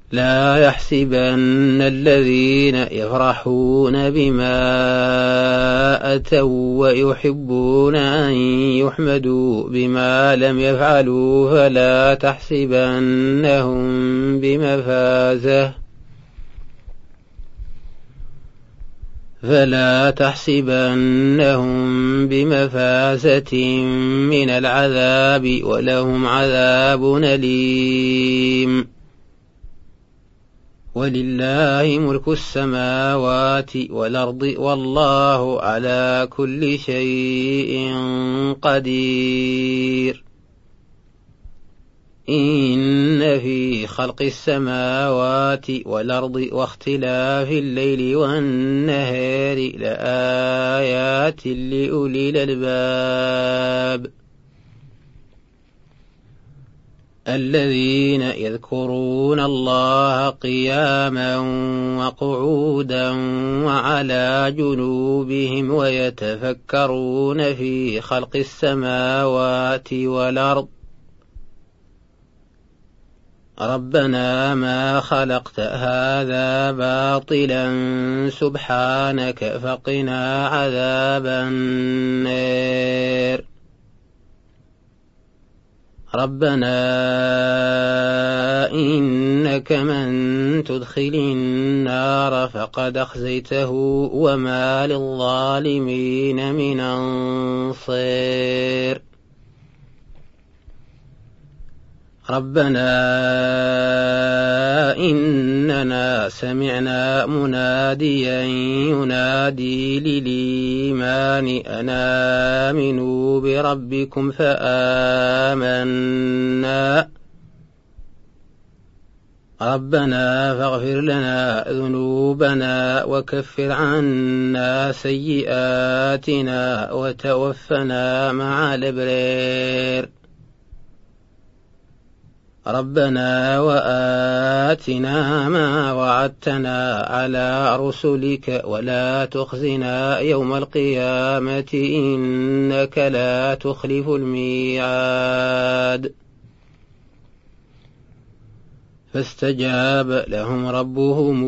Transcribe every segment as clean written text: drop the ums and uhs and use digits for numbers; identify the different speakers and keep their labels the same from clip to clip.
Speaker 1: لا يحسبن الذين يفرحون بما أتوا ويحبون أن يحمدوا بما لم يفعلوا فلا تحسبنهم بمفازة من العذاب ولهم عذاب أليم. ولله ملك السماوات والأرض والله على كل شيء قدير. إن في خلق السماوات والأرض واختلاف الليل والنهار لآيات لأولي الألباب الذين يذكرون الله قياما وقعودا وعلى جنوبهم ويتفكرون في خلق السماوات والأرض ربنا ما خلقت هذا باطلا سبحانك فقنا عذاب النار. ربنا إنك من تدخل النار فقد أخزيته وما للظالمين من أنصير. ربنا إننا سمعنا مناديا ينادي للإيمان أن آمنوا بربكم فآمنا. ربنا فاغفر لنا ذنوبنا وكفر عنا سيئاتنا وتوفنا مع الأبرار. ربنا وآتنا ما وعدتنا على رسلك ولا تخزنا يوم القيامة إنك لا تخلف الميعاد. فاستجاب لهم ربهم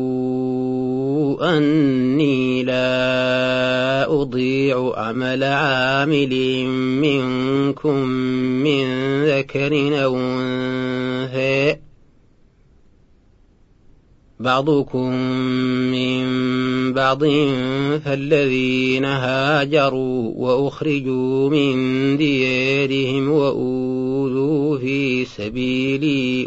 Speaker 1: أني لا أضيع عمل عامل منكم من ذكر أو أنثى بعضكم من بعض فالذين هاجروا وأخرجوا من ديارهم وأوذوا في سبيلي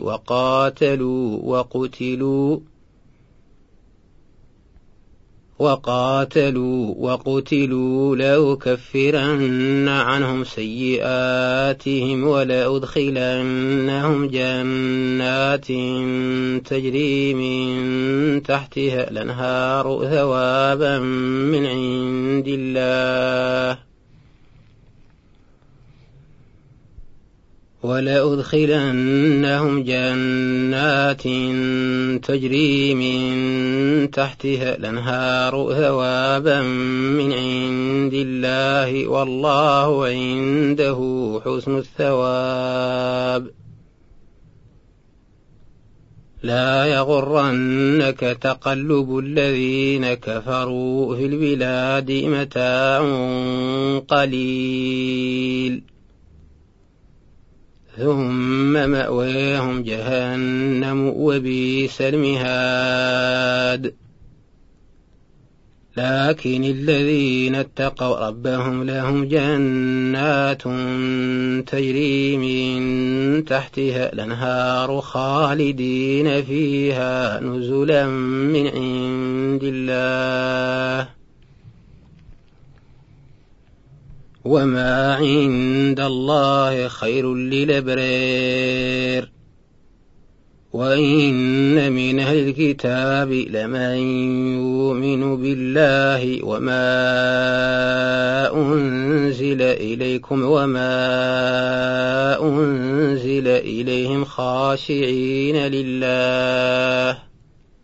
Speaker 1: وقاتلوا لأكفرن عنهم سيئاتهم ولأدخلنهم جنات تجري من تحتها الأنهار ثوابا من عند الله ولأدخلنهم جنات تجري من تحتها الأنهار ثوابا من عند الله والله عنده حسن الثواب. لا يغرنك تقلب الذين كفروا في البلاد متاع قليل ثم مأواهم جهنم وبئس المهاد. لكن الذين اتقوا ربهم لهم جنات تجري من تحتها الأنهار خالدين فيها نزلا من عند الله وما عند الله خير للأبرار. وإن من أهل الكتاب لمن يؤمن بالله وما أنزل إليكم وما أنزل إليهم خاشعين لله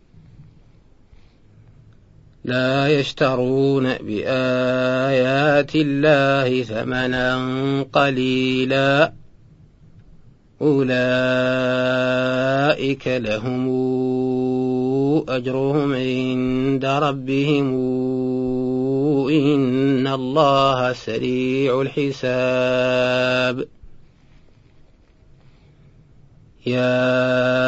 Speaker 1: لا يشترون بآيات الله ثمنا قليلا أولئك أولئك لهم أجرهم عند ربهم إن الله سريع الحساب يا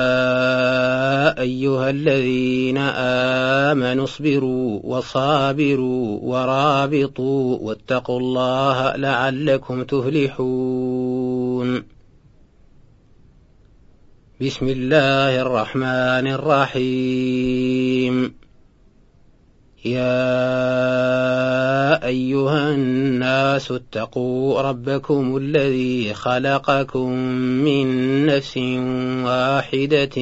Speaker 1: أيها الذين آمنوا اصبروا وصابروا ورابطوا واتقوا الله لعلكم تفلحون بسم الله الرحمن الرحيم يا أيها الناس اتقوا ربكم الذي خلقكم من نفس واحدة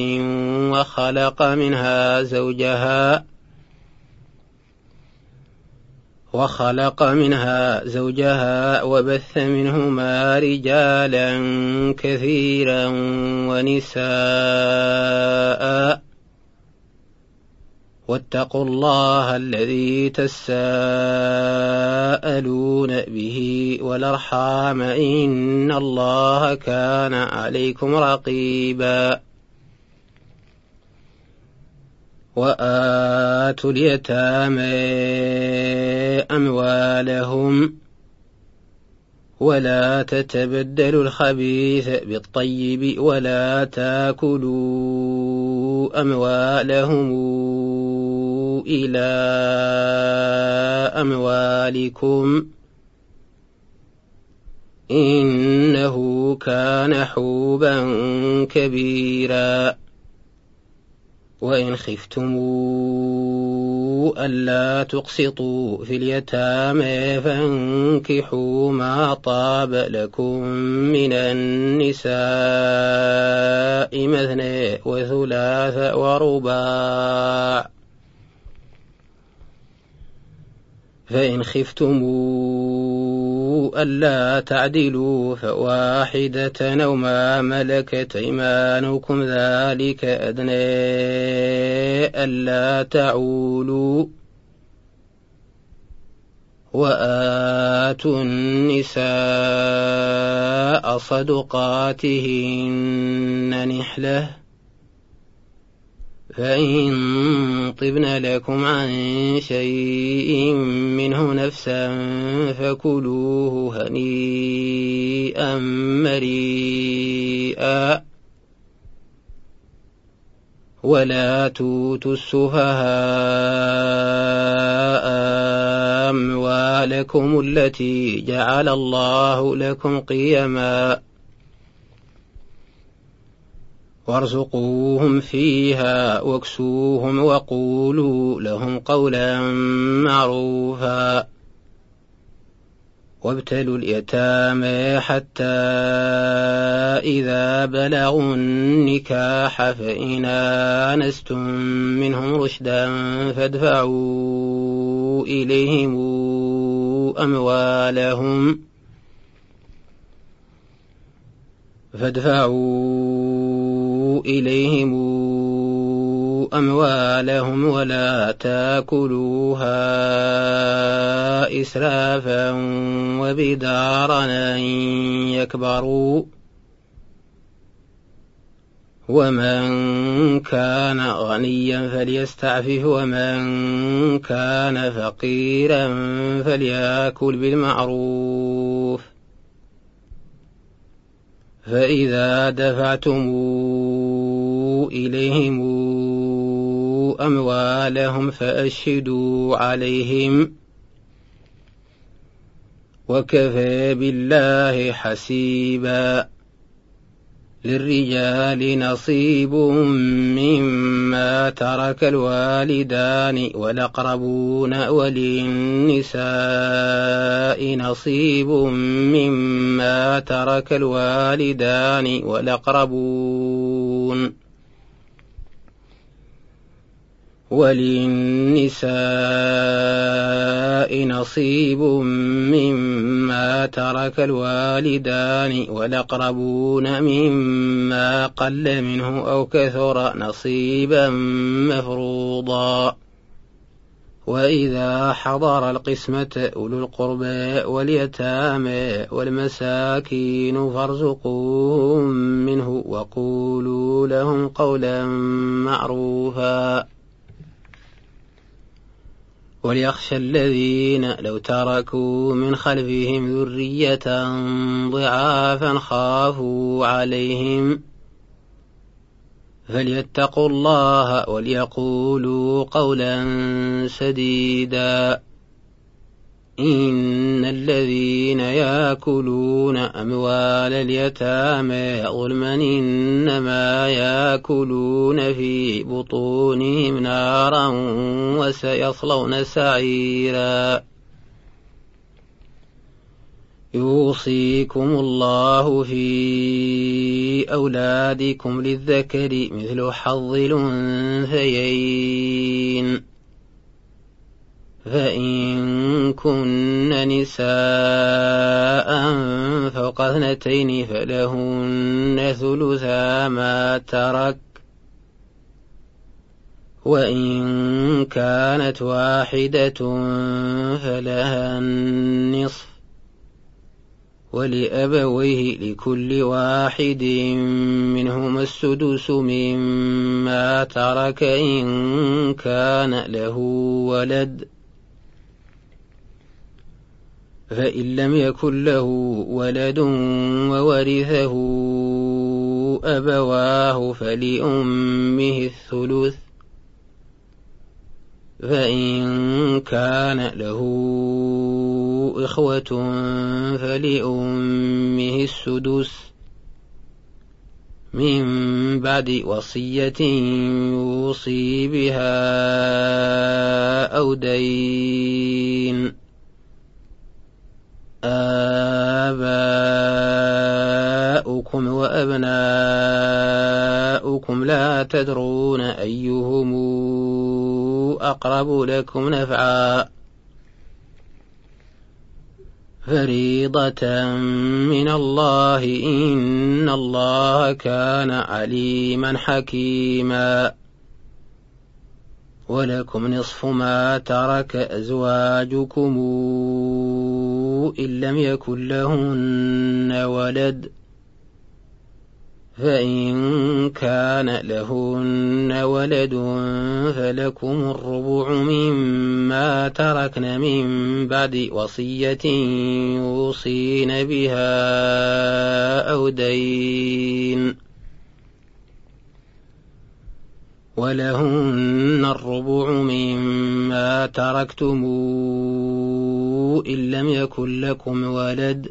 Speaker 1: وخلق منها زوجها وبث منهما رجالا كثيرا ونساء واتقوا الله الذي تساءلون به والأرحام إن الله كان عليكم رقيبا وآتوا اليتامى أموالهم ولا تتبدلوا الخبيث بالطيب ولا تاكلوا أموالهم إلى أموالكم إنه كان حوبا كبيرا وإن خفتموا ألا تقسطوا في اليتامى فانكحوا ما طاب لكم من النساء مثنى وثلاث ورباع فإن خفتموا ألا تعدلوا فواحدة أو ما ملكت أيمانكم ذلك أدنى ألا تعولوا وآتوا النساء صدقاتهن نحلة فإن طبن لكم عن شيء منه نفسا فكلوه هنيئا مريئا ولا توتوا السفهاء أموالكم التي جعل الله لكم قيما وارزقوهم فيها واكسوهم وقولوا لهم قولا معروفا وابتلوا اليتامى حتى إذا بلغوا النكاح فإن آنستم منهم رشدا فادفعوا إليهم أموالهم ولا تاكلوها إسرافا وبدارا أن يكبروا ومن كان غنيا فليستعفف ومن كان فقيرا فليأكل بالمعروف فإذا دفعتم إليهم أموالهم فأشهدوا عليهم وكفى بالله حسيبا للرجال نصيب مما ترك الوالدان والأقربون وللنساء نصيب مما ترك الوالدان والأقربون وللنساء نصيب مما ترك الوالدان والأقربون مما قل منه أو كثر نصيبا مفروضا وإذا حضر القسمة أولو القربى واليتامى والمساكين فارزقوهم منه وقولوا لهم قولا معروفا وليخشى الذين لو تركوا من خلفهم ذرية ضعافا خافوا عليهم فليتقوا الله وليقولوا قولا سديدا إن الذين يأكلون أموال اليتامى ظلما إنما يأكلون في بطونهم نارا وسيصلون سعيرا يوصيكم الله في أولادكم للذكر مثل حظ الأنثيين فإن كن نساء فوق 2 فلهن ثلثا ما ترك وإن كانت واحدة فلها النصف ولأبويه لكل واحد منهما السدس مما ترك إن كان له ولد فإن لم يكن له ولد وورثه أبواه فلأمه الثلث فإن كان له إخوة فلأمه السدس من بعد وصية يوصي بها أو دين آباؤكم وأبناؤكم لا تدرون أيهم أقرب لكم نفعا فريضة من الله إن الله كان عليما حكيما ولكم نصف ما ترك أزواجكم إن لم يكن لهن ولد فإن كان لهن ولد فلكم الربع مما تركن من بعد وصية يوصين بها أو دين ولهن الربع مما تركتم إن لم يكن لكم ولد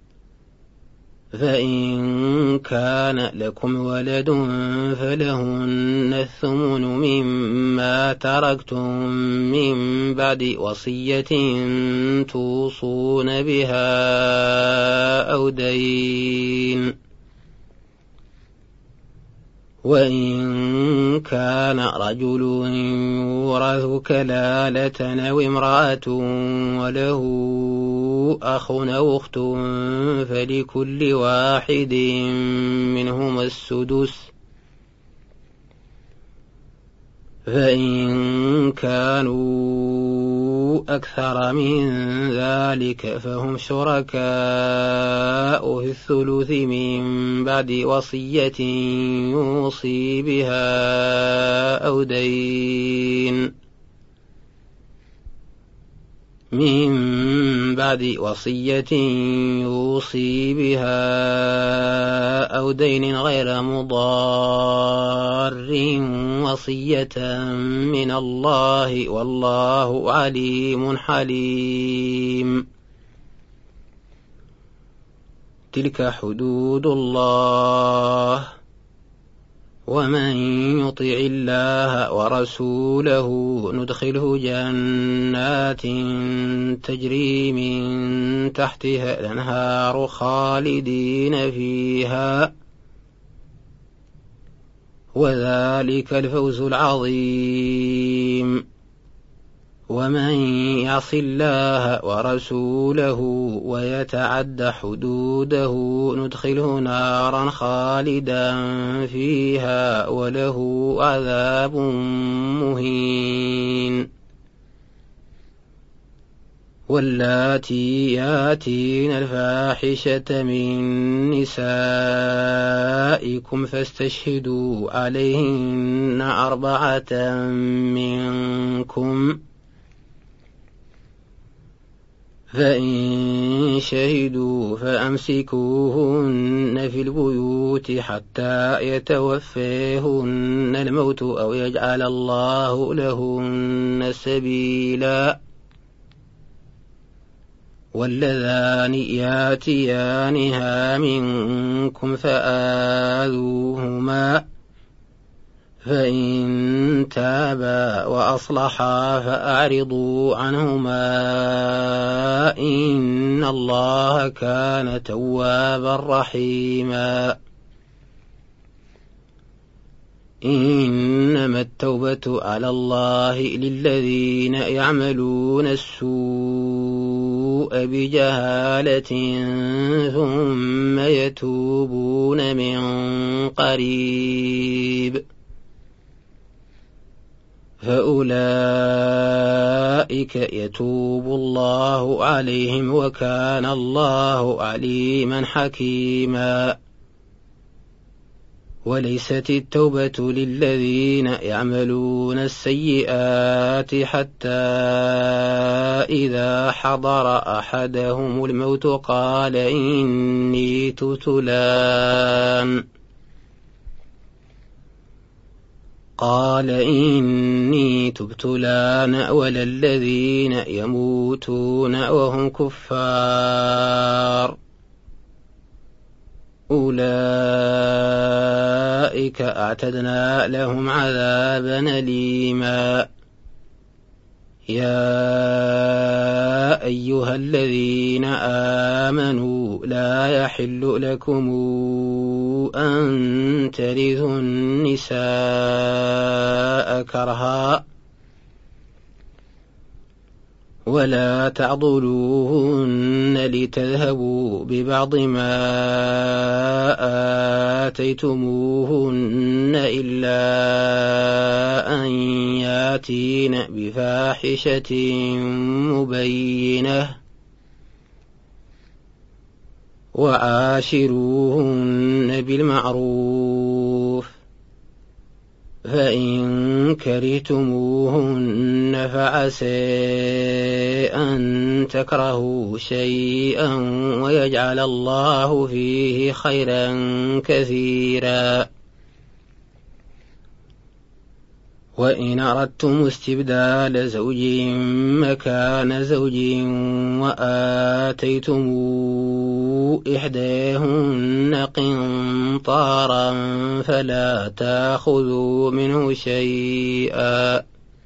Speaker 1: فإن كان لكم ولد فلهن الثمن مما تركتم من بعد وصية توصون بها أو دين وإن كان رجل يورث كلالة أو امرأة وله أخ أو أخت فلكل واحد منهما السدس فإن كانوا أكثر من ذلك فهم شركاء في الثلث من بعد وصية يوصي بها أو دين من بعد وصية يوصي بها أو دين غير مضار وصية من الله والله عليم حليم تلك حدود الله ومن يطع الله ورسوله ندخله جنات تجري من تحتها الأنهار خالدين فيها وذلك الفوز العظيم ومن يعص الله ورسوله ويتعد حدوده ندخله نارا خالدا فيها وله عذاب مهين واللاتي ياتين الفاحشة من نسائكم فاستشهدوا عليهن 4 منكم، فإن شهدوا فأمسكوهن في البيوت حتى يتوفيهن الموت أو يجعل الله لهن سبيلا. واللذان ياتيانها منكم فآذوهما، فإن تابا وأصلحا فأعرضوا عنهما، إن الله كان توابا رحيما. إنما التوبة على الله للذين يعملون السوء بجهالة ثم يتوبون من قريب، فأولئك يتوب الله عليهم وكان الله عليما حكيما. وليست التوبة للذين يعملون السيئات حتى إذا حضر أحدهم الموت قال إني تبت الآن، ولا الذين يموتون وهم كفار، أولئك أعتدنا لهم عذابا أليما. يا أيها الذين آمنوا لا يحل لكم أن ترثوا النساء كرها ولا تعضلوهن لتذهبوا ببعض ما آتيتموهن إلا أن ياتين بفاحشة مبينة، وعاشروهن بالمعروف، فإن كرهتموهن فعسى أن تكرهوا شيئا ويجعل الله فيه خيرا كثيرا. وإن أردتم استبدال زوج مكان زوج وآتيتم إحداهن قنطارا فلا تأخذوا منه شيئا،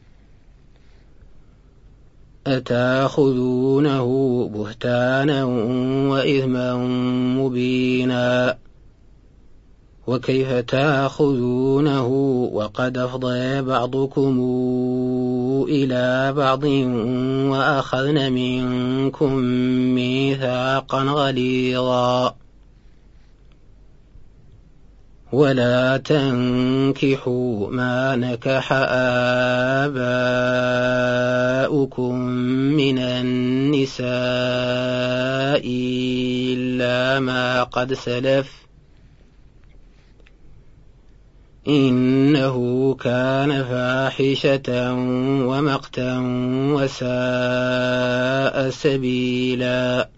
Speaker 1: أتأخذونه بهتانا وإثما مبينا، وكيف تأخذونه وقد أفضى بعضكم إلى بعض وأخذن منكم ميثاقا غليظا. ولا تنكحوا ما نكح آباؤكم من النساء إلا ما قد سلف، إنه كان فاحشة ومقتا وساء سبيلا.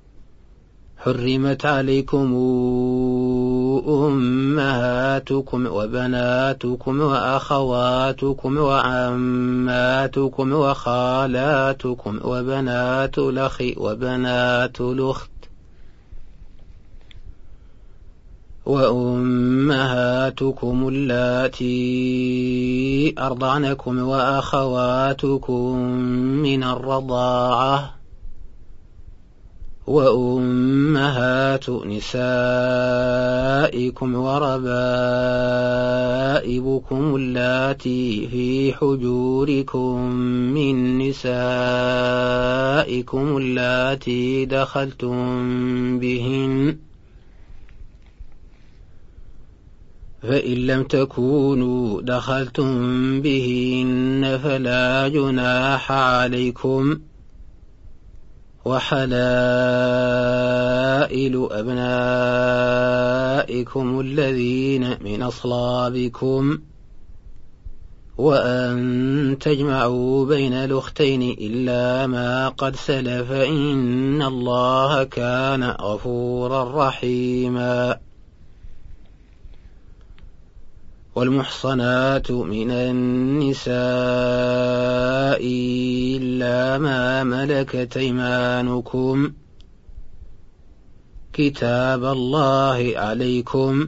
Speaker 1: حرمت عليكم أمهاتكم وبناتكم وأخواتكم وعماتكم وخالاتكم وبنات الأخ وبنات الأخت وأمهاتكم اللاتي أرضعنكم وأخواتكم من الرضاعة وأمهات نسائكم وربائبكم اللاتي في حجوركم من نسائكم اللاتي دخلتم بهن، فإن لم تكونوا دخلتم بهن فلا جناح عليكم، وحلائل أبنائكم الذين من أصلابكم وأن تجمعوا بين الأختين إلا ما قد سلف إن الله كان غفورا رحيما. والمحصنات من النساء إلا ما ملكت أيمانكم كتاب الله عليكم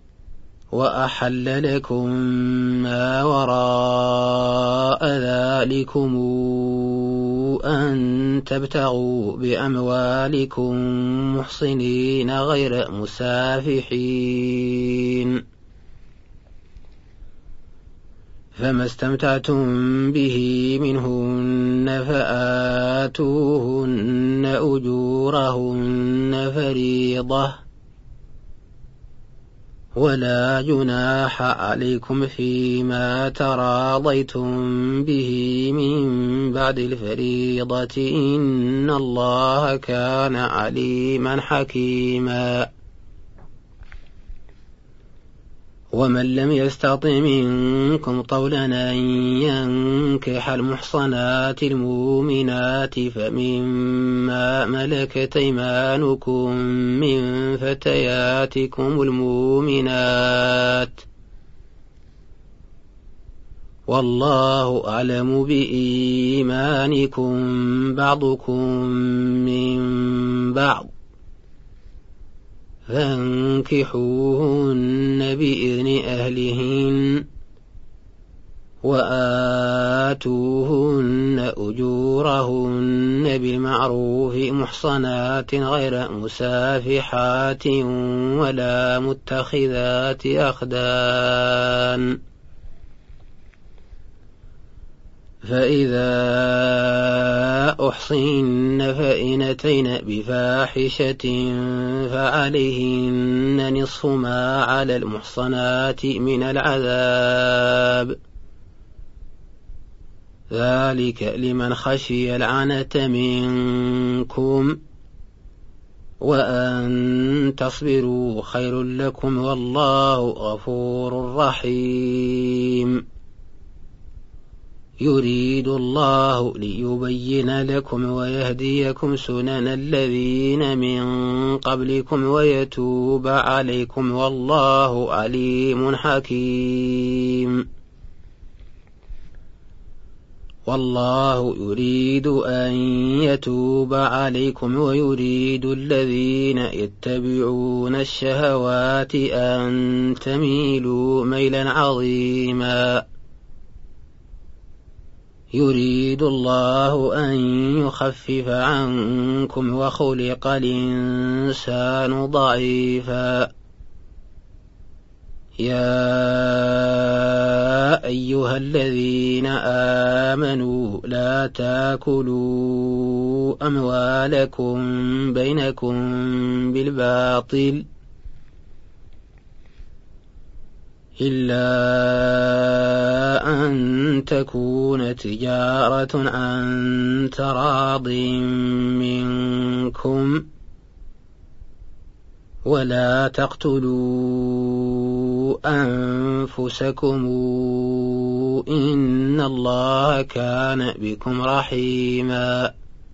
Speaker 1: وأحل لكم ما وراء ذلكم أن تبتغوا بأموالكم محصنين غير مسافحين، فما استمتعتم به منهن فآتوهن أجورهن فريضة، ولا جناح عليكم فيما تراضيتم به من بعد الفريضة إن الله كان عليما حكيما. ومن لم يستطع منكم طولا أن ينكح المحصنات المؤمنات فمما ملكت أيمانكم من فتياتكم المؤمنات، والله أعلم بإيمانكم بعضكم من بعض، فانكحوهن بإذن أهلهن وآتوهن أجورهن بالمعروف محصنات غير مسافحات ولا متخذات أخدان، فإذا أحصن فإن أتين بفاحشة فعليهن نصف ما على المحصنات من العذاب، ذلك لمن خشي العنة منكم، وأن تصبروا خير لكم والله غفور رحيم. يريد الله ليبين لكم ويهديكم سنن الذين من قبلكم ويتوب عليكم والله عليم حكيم. والله يريد أن يتوب عليكم ويريد الذين يتبعون الشهوات أن تميلوا ميلا عظيما. يريد الله أن يخفف عنكم وخلق الإنسان ضعيفا. يا أيها الذين آمنوا لا تاكلوا أموالكم بينكم بالباطل إلا أن تكون تجارة عن تراض منكم، ولا تقتلوا أنفسكم إن الله كان بكم رحيما.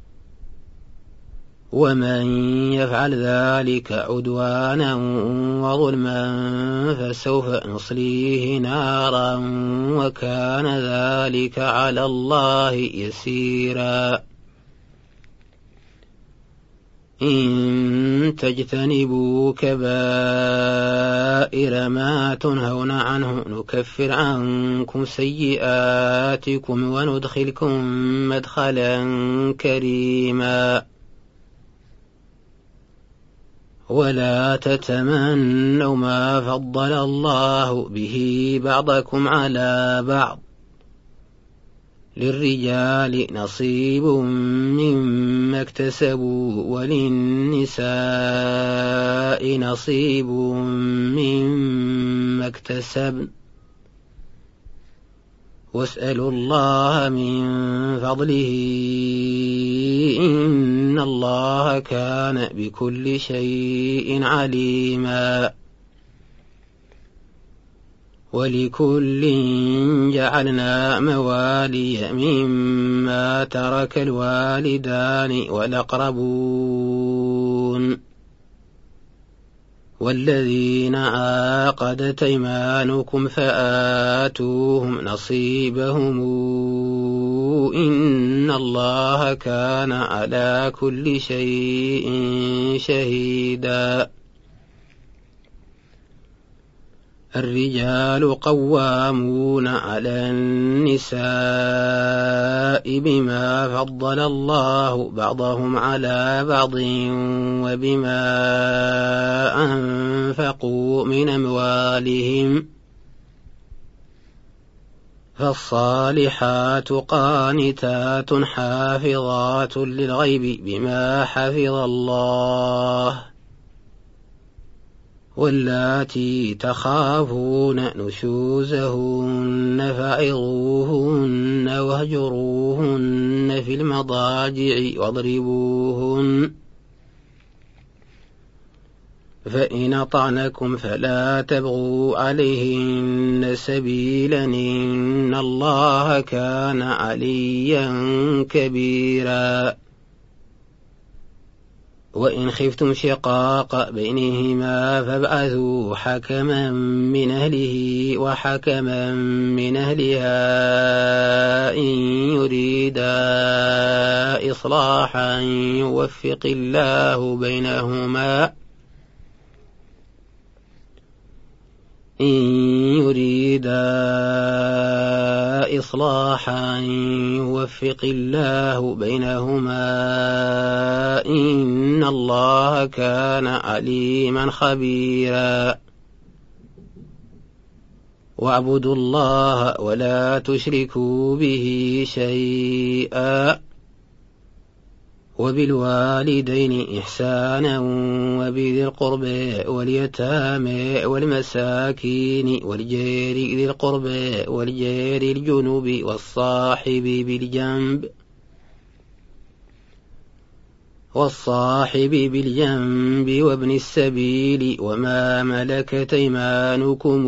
Speaker 1: ومن يفعل ذلك عدوانا وظلما فسوف نصليه نارا وكان ذلك على الله يسيرا. إن تجتنبوا كبائر ما تنهون عنه نكفر عنكم سيئاتكم وندخلكم مدخلا كريما. ولا تتمنوا ما فضل الله به بعضكم على بعض، للرجال نصيب مما اكتسبوا وللنساء نصيب مما اكتسبن، واسألوا الله من فضله إن الله كان بكل شيء عليما ولكل جعلنا موالي مما ترك الوالدان والأقربون والذين عاقدت أيمانكم فآتوهم نصيبهم إن الله كان على كل شيء شهيدا الرجال قوامون على النساء بما فضل الله بعضهم على بعض وبما أنفقوا من أموالهم فالصالحات قانتات حافظات للغيب بما حفظ الله واللاتي تخافون نشوزهن فعظوهن واهجروهن في المضاجع واضربوهن فإن أطعنكم فلا تبغوا عليهن سبيلا إن الله كان عليا كبيرا وإن خفتم شقاق بينهما فابعثوا حكما من أهله وحكما من أهلها إن يريدا إصلاحا يوفق الله بينهما إن يريدا إصلاحا يوفق الله بينهما إن الله كان عليما خبيرا واعبدوا الله ولا تشركوا به شيئا وبالوالدين إحسانا وبذي القربى واليتامى والمساكين والجار ذي القربى والجار الجنب والصاحب بالجنب وابن السبيل وما ملكت أيمانكم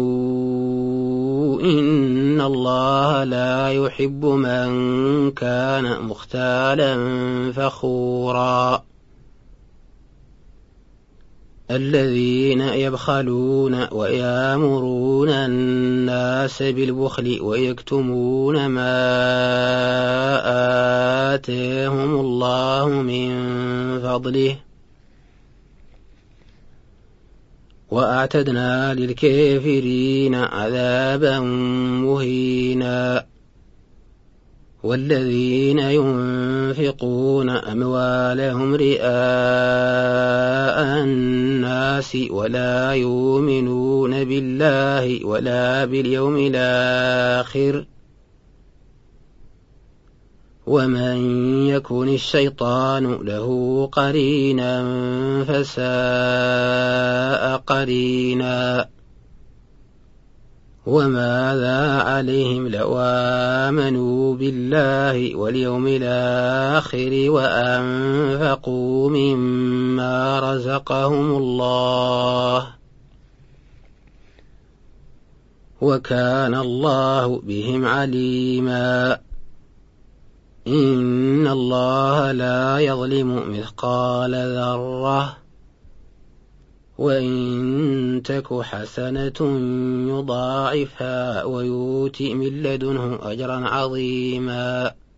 Speaker 1: إن الله لا يحب من كان مختالا فخورا الذين يبخلون ويامرون الناس بالبخل ويكتمون ما آتاهم الله من فضله وأعتدنا للكافرين عذابا مهينا والذين ينفقون أموالهم رئاء الناس ولا يؤمنون بالله ولا باليوم الآخر ومن يكن الشيطان له قرينا فساء قرينا وماذا عليهم لو آمنوا بالله واليوم الآخر وأنفقوا مما رزقهم الله وكان الله بهم عليما إن الله لا يظلم مثقال ذرة وإن تك حسنة يضاعفها ويؤت من لدنه أجرا عظيما